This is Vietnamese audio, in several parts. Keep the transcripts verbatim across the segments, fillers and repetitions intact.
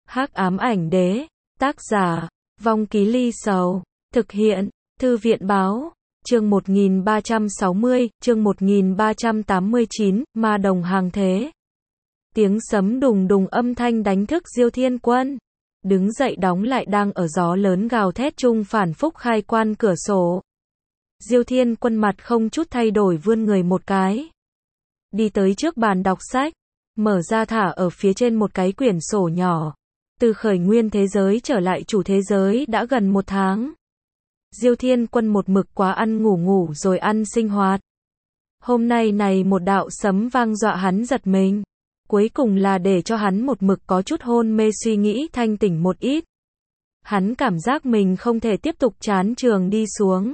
Hắc ám ảnh đế, tác giả, Vong Ký Ly Sầu, thực hiện, Thư viện báo, chương một nghìn ba trăm sáu mươi, chương một nghìn ba trăm tám mươi chín, ma đồng hàng thế. Tiếng sấm đùng đùng âm thanh đánh thức Diêu Thiên Quân. Đứng dậy đóng lại đang ở gió lớn gào thét chung phản phúc khai quan cửa sổ. Diêu Thiên Quân mặt không chút thay đổi vươn người một cái. Đi tới trước bàn đọc sách, mở ra thả ở phía trên một cái quyển sổ nhỏ. Từ khởi nguyên thế giới trở lại chủ thế giới đã gần một tháng. Diêu Thiên Quân một mực quá ăn ngủ ngủ rồi ăn sinh hoạt. Hôm nay này một đạo sấm vang dọa hắn giật mình. Cuối cùng là để cho hắn một mực có chút hôn mê suy nghĩ thanh tỉnh một ít. Hắn cảm giác mình không thể tiếp tục chán trường đi xuống.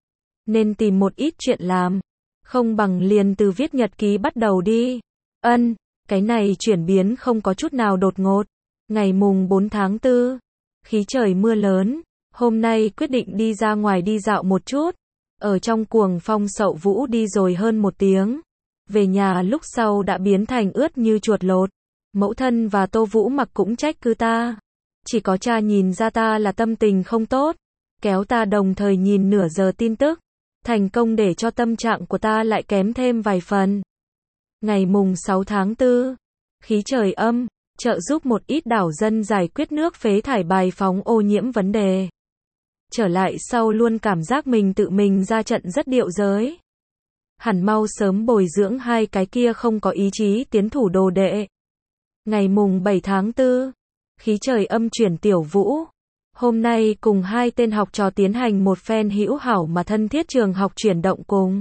Nên tìm một ít chuyện làm. Không bằng liền từ viết nhật ký bắt đầu đi. Ân, cái này chuyển biến không có chút nào đột ngột. Ngày mùng bốn tháng tư, khí trời mưa lớn, hôm nay quyết định đi ra ngoài đi dạo một chút. Ở trong cuồng phong sậu vũ đi rồi hơn một tiếng. Về nhà lúc sau đã biến thành ướt như chuột lột. Mẫu thân và Tô Vũ Mặc cũng trách cứ ta. Chỉ có cha nhìn ra ta là tâm tình không tốt. Kéo ta đồng thời nhìn nửa giờ tin tức. Thành công để cho tâm trạng của ta lại kém thêm vài phần. Ngày mùng sáu tháng tư, khí trời âm, trợ giúp một ít đảo dân giải quyết nước phế thải bài phóng ô nhiễm vấn đề. Trở lại sau luôn cảm giác mình tự mình ra trận rất điệu giới. Hẳn mau sớm bồi dưỡng hai cái kia không có ý chí tiến thủ đồ đệ. Ngày mùng bảy tháng tư, khí trời âm chuyển Tiểu Vũ. Hôm nay cùng hai tên học trò tiến hành một phen hữu hảo mà thân thiết trường học chuyển động cùng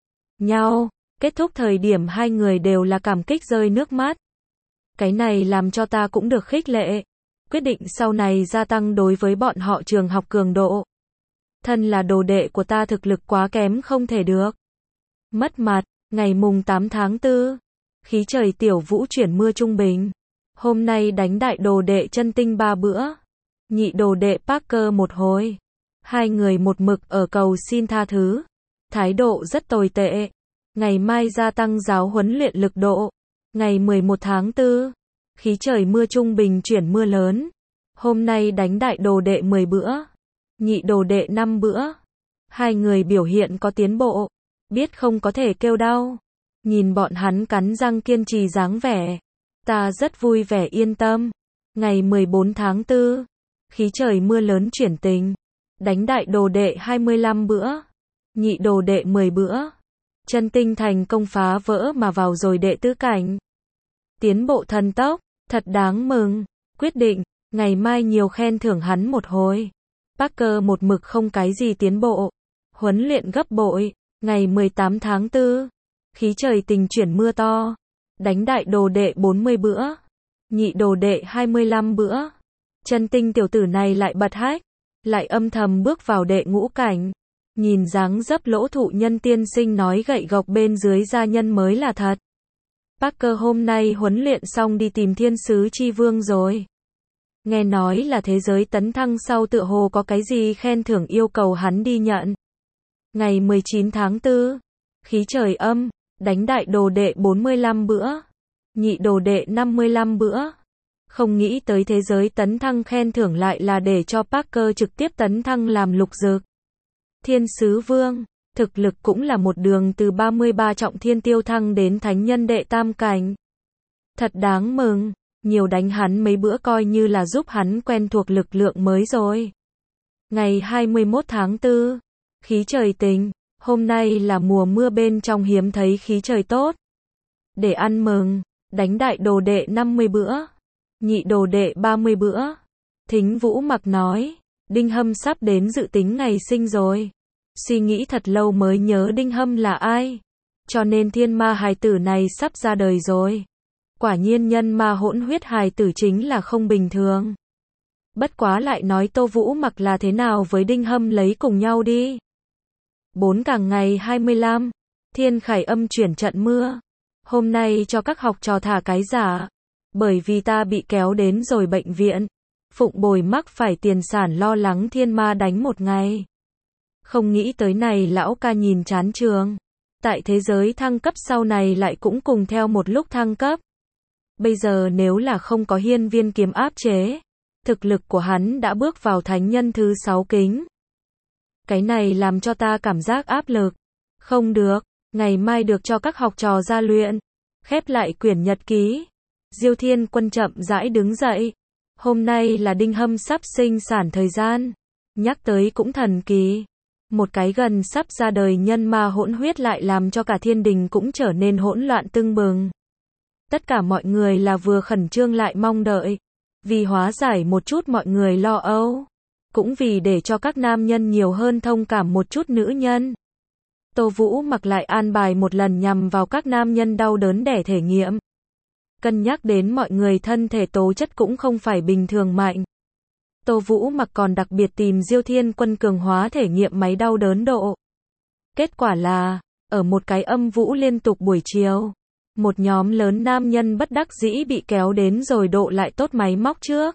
nhau. Kết thúc thời điểm hai người đều là cảm kích rơi nước mắt. Cái này làm cho ta cũng được khích lệ. Quyết định sau này gia tăng đối với bọn họ trường học cường độ. Thân là đồ đệ của ta thực lực quá kém không thể được. Mất mặt, ngày mùng tám tháng tư. Khí trời Tiểu Vũ chuyển mưa trung bình. Hôm nay đánh đại đồ đệ chân tinh ba bữa. Nhị đồ đệ Parker một hồi. Hai người một mực ở cầu xin tha thứ. Thái độ rất tồi tệ. Ngày mai gia tăng giáo huấn luyện lực độ. Ngày mười một tháng tư. Khí trời mưa trung bình chuyển mưa lớn. Hôm nay đánh đại đồ đệ mười bữa. Nhị đồ đệ năm bữa. Hai người biểu hiện có tiến bộ. Biết không có thể kêu đau. Nhìn bọn hắn cắn răng kiên trì dáng vẻ. Ta rất vui vẻ yên tâm. Ngày mười bốn tháng tư. Khí trời mưa lớn chuyển tình. Đánh đại đồ đệ hai mươi lăm bữa. Nhị đồ đệ mười bữa. Chân tinh thành công phá vỡ mà vào rồi đệ tứ cảnh. Tiến bộ thần tốc, thật đáng mừng. Quyết định, ngày mai nhiều khen thưởng hắn một hồi. Parker một mực không cái gì tiến bộ. Huấn luyện gấp bội. Ngày mười tám tháng tư. Khí trời tình chuyển mưa to. Đánh đại đồ đệ bốn mươi bữa. Nhị đồ đệ hai mươi lăm bữa. Chân tinh tiểu tử này lại bật hách. Lại âm thầm bước vào đệ ngũ cảnh. Nhìn dáng dấp lỗ thụ nhân tiên sinh nói gậy gộc bên dưới gia nhân mới là thật. Parker hôm nay huấn luyện xong đi tìm thiên sứ chi vương rồi. Nghe nói là thế giới tấn thăng sau tựa hồ có cái gì khen thưởng yêu cầu hắn đi nhận. Ngày mười chín tháng tư. Khí trời âm. Đánh đại đồ đệ bốn mươi lăm bữa. Nhị đồ đệ năm mươi lăm bữa. Không nghĩ tới thế giới tấn thăng khen thưởng lại là để cho Parker trực tiếp tấn thăng làm lục dực. Thiên sứ vương. Thực lực cũng là một đường từ ba mươi ba trọng thiên tiêu thăng đến thánh nhân đệ tam cảnh. Thật đáng mừng. Nhiều đánh hắn mấy bữa coi như là giúp hắn quen thuộc lực lượng mới rồi. Ngày hai mươi mốt tháng tư. Khí trời tình. Hôm nay là mùa mưa bên trong hiếm thấy khí trời tốt. Để ăn mừng. Đánh đại đồ đệ năm mươi bữa. Nhị đồ đệ ba mươi bữa. Thính Vũ Mặc nói. Đinh Hâm sắp đến dự tính ngày sinh rồi. Suy nghĩ thật lâu mới nhớ Đinh Hâm là ai. Cho nên thiên ma hài tử này sắp ra đời rồi. Quả nhiên nhân ma hỗn huyết hài tử chính là không bình thường. Bất quá lại nói Tô Vũ Mặc là thế nào với Đinh Hâm lấy cùng nhau đi. Bốn càng ngày hai mươi lăm. Thiên khải âm chuyển trận mưa. Hôm nay cho các học trò thả cái giả. Bởi vì ta bị kéo đến rồi bệnh viện. Phụng Bồi mắc phải tiền sản lo lắng thiên ma đánh một ngày. Không nghĩ tới này lão ca nhìn chán trường. Tại thế giới thăng cấp sau này lại cũng cùng theo một lúc thăng cấp. Bây giờ nếu là không có hiên viên kiếm áp chế, thực lực của hắn đã bước vào thánh nhân thứ sáu kính. Cái này làm cho ta cảm giác áp lực. Không được, ngày mai được cho các học trò ra luyện. Khép lại quyển nhật ký. Diêu Thiên Quân chậm rãi đứng dậy. Hôm nay là Đinh Hâm sắp sinh sản thời gian. Nhắc tới cũng thần kỳ. Một cái gần sắp ra đời nhân ma hỗn huyết lại làm cho cả thiên đình cũng trở nên hỗn loạn tưng bừng. Tất cả mọi người là vừa khẩn trương lại mong đợi. Vì hóa giải một chút mọi người lo âu. Cũng vì để cho các nam nhân nhiều hơn thông cảm một chút nữ nhân. Tô Vũ Mặc lại an bài một lần nhằm vào các nam nhân đau đớn để thể nghiệm. Cân nhắc đến mọi người thân thể tố chất cũng không phải bình thường mạnh. Tô Vũ Mặc còn đặc biệt tìm Diêu Thiên Quân cường hóa thể nghiệm máy đau đớn độ. Kết quả là, ở một cái âm vũ liên tục buổi chiều, một nhóm lớn nam nhân bất đắc dĩ bị kéo đến rồi độ lại tốt máy móc trước.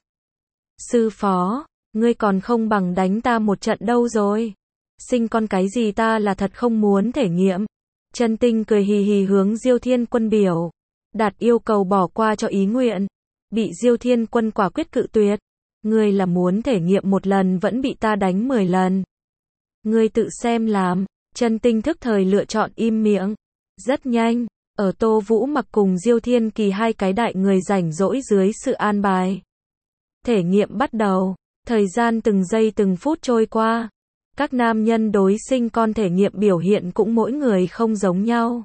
Sư phó, ngươi còn không bằng đánh ta một trận đâu rồi. Sinh con cái gì ta là thật không muốn thể nghiệm. Chân Tinh cười hì hì hướng Diêu Thiên Quân biểu đạt yêu cầu bỏ qua cho ý nguyện. Bị Diêu Thiên Quân quả quyết cự tuyệt. Ngươi là muốn thể nghiệm một lần vẫn bị ta đánh mười lần. Ngươi tự xem làm. Chân Tinh thức thời lựa chọn im miệng. Rất nhanh, ở Tô Vũ Mặc cùng Diêu Thiên Kỳ hai cái đại người rảnh rỗi dưới sự an bài. Thể nghiệm bắt đầu. Thời gian từng giây từng phút trôi qua. Các nam nhân đối sinh con thể nghiệm biểu hiện cũng mỗi người không giống nhau.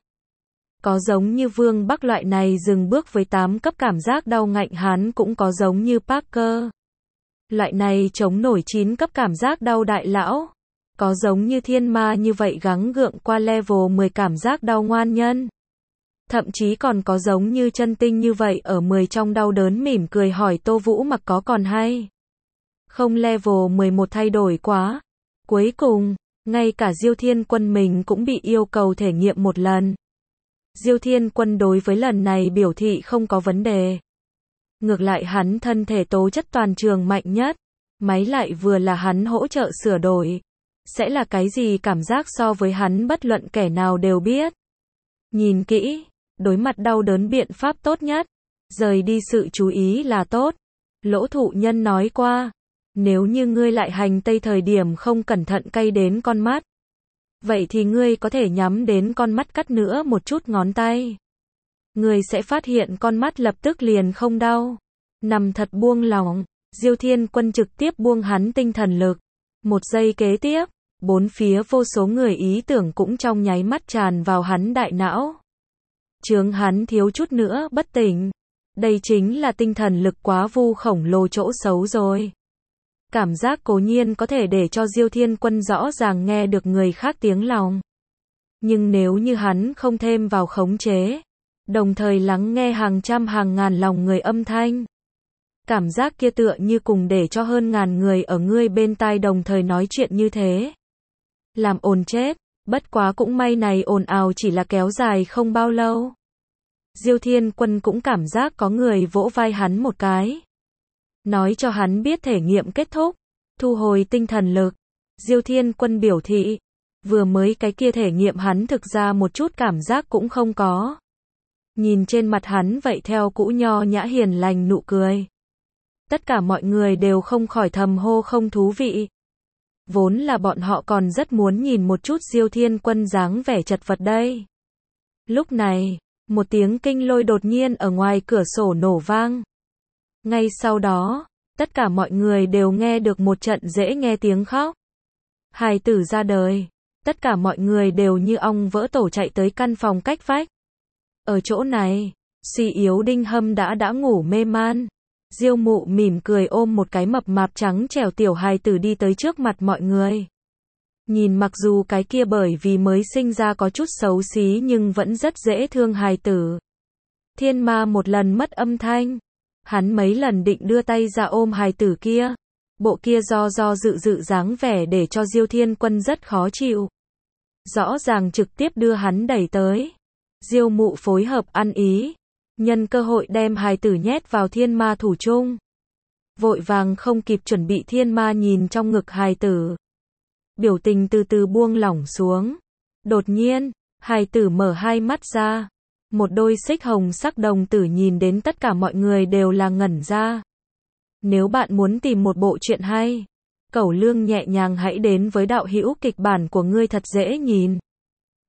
Có giống như Vương Bắc loại này dừng bước với tám cấp cảm giác đau ngạnh hắn, cũng có giống như Parker. Loại này chống nổi chín cấp cảm giác đau đại lão. Có giống như Thiên Ma như vậy gắng gượng qua level mười cảm giác đau ngoan nhân. Thậm chí còn có giống như Chân Tinh như vậy ở mười trong đau đớn mỉm cười hỏi Tô Vũ Mặc có còn hay không. Level mười một thay đổi quá. Cuối cùng, ngay cả Diêu Thiên Quân mình cũng bị yêu cầu thể nghiệm một lần. Diêu Thiên Quân đối với lần này biểu thị không có vấn đề. Ngược lại hắn thân thể tố chất toàn trường mạnh nhất. Máy lại vừa là hắn hỗ trợ sửa đổi. Sẽ là cái gì cảm giác so với hắn bất luận kẻ nào đều biết. Nhìn kỹ, đối mặt đau đớn biện pháp tốt nhất. Rời đi sự chú ý là tốt. Lỗ thụ nhân nói qua. Nếu như ngươi lại hành tây thời điểm không cẩn thận cay đến con mắt. Vậy thì ngươi có thể nhắm đến con mắt cắt nữa một chút ngón tay. Ngươi sẽ phát hiện con mắt lập tức liền không đau. Nằm thật buông lỏng. Diêu Thiên Quân trực tiếp buông hắn tinh thần lực. Một giây kế tiếp, bốn phía vô số người ý tưởng cũng trong nháy mắt tràn vào hắn đại não. Chướng hắn thiếu chút nữa bất tỉnh. Đây chính là tinh thần lực quá vu khổng lồ chỗ xấu rồi. Cảm giác cố nhiên có thể để cho Diêu Thiên Quân rõ ràng nghe được người khác tiếng lòng. Nhưng nếu như hắn không thêm vào khống chế, đồng thời lắng nghe hàng trăm hàng ngàn lòng người âm thanh. Cảm giác kia tựa như cùng để cho hơn ngàn người ở ngươi bên tai đồng thời nói chuyện như thế. Làm ồn chết, bất quá cũng may này ồn ào chỉ là kéo dài không bao lâu. Diêu Thiên Quân cũng cảm giác có người vỗ vai hắn một cái. Nói cho hắn biết thể nghiệm kết thúc. Thu hồi tinh thần lực. Diêu Thiên Quân biểu thị. Vừa mới cái kia thể nghiệm hắn thực ra một chút cảm giác cũng không có. Nhìn trên mặt hắn vậy theo cũ nho nhã hiền lành nụ cười. Tất cả mọi người đều không khỏi thầm hô không thú vị. Vốn là bọn họ còn rất muốn nhìn một chút Diêu Thiên Quân dáng vẻ chật vật đây. Lúc này, một tiếng kinh lôi đột nhiên ở ngoài cửa sổ nổ vang. Ngay sau đó, tất cả mọi người đều nghe được một trận dễ nghe tiếng khóc. Hài tử ra đời. Tất cả mọi người đều như ong vỡ tổ chạy tới căn phòng cách vách. Ở chỗ này, suy yếu Đinh Hâm đã đã ngủ mê man. Diêu Mụ mỉm cười ôm một cái mập mạp trắng trẻo tiểu hài tử đi tới trước mặt mọi người. Nhìn mặc dù cái kia bởi vì mới sinh ra có chút xấu xí nhưng vẫn rất dễ thương hài tử. Thiên Ma một lần mất âm thanh. Hắn mấy lần định đưa tay ra ôm hài tử kia. Bộ kia do do dự dự dáng vẻ để cho Diêu Thiên Quân rất khó chịu. Rõ ràng trực tiếp đưa hắn đẩy tới. Diêu Mụ phối hợp ăn ý. Nhân cơ hội đem hài tử nhét vào Thiên Ma thủ trung. Vội vàng không kịp chuẩn bị Thiên Ma nhìn trong ngực hài tử. Biểu tình từ từ buông lỏng xuống. Đột nhiên, hài tử mở hai mắt ra. Một đôi xích hồng sắc đồng tử nhìn đến tất cả mọi người đều là ngẩn ra. Nếu bạn muốn tìm một bộ truyện hay, Cẩu Lương nhẹ nhàng hãy đến với đạo hữu kịch bản của ngươi thật dễ nhìn.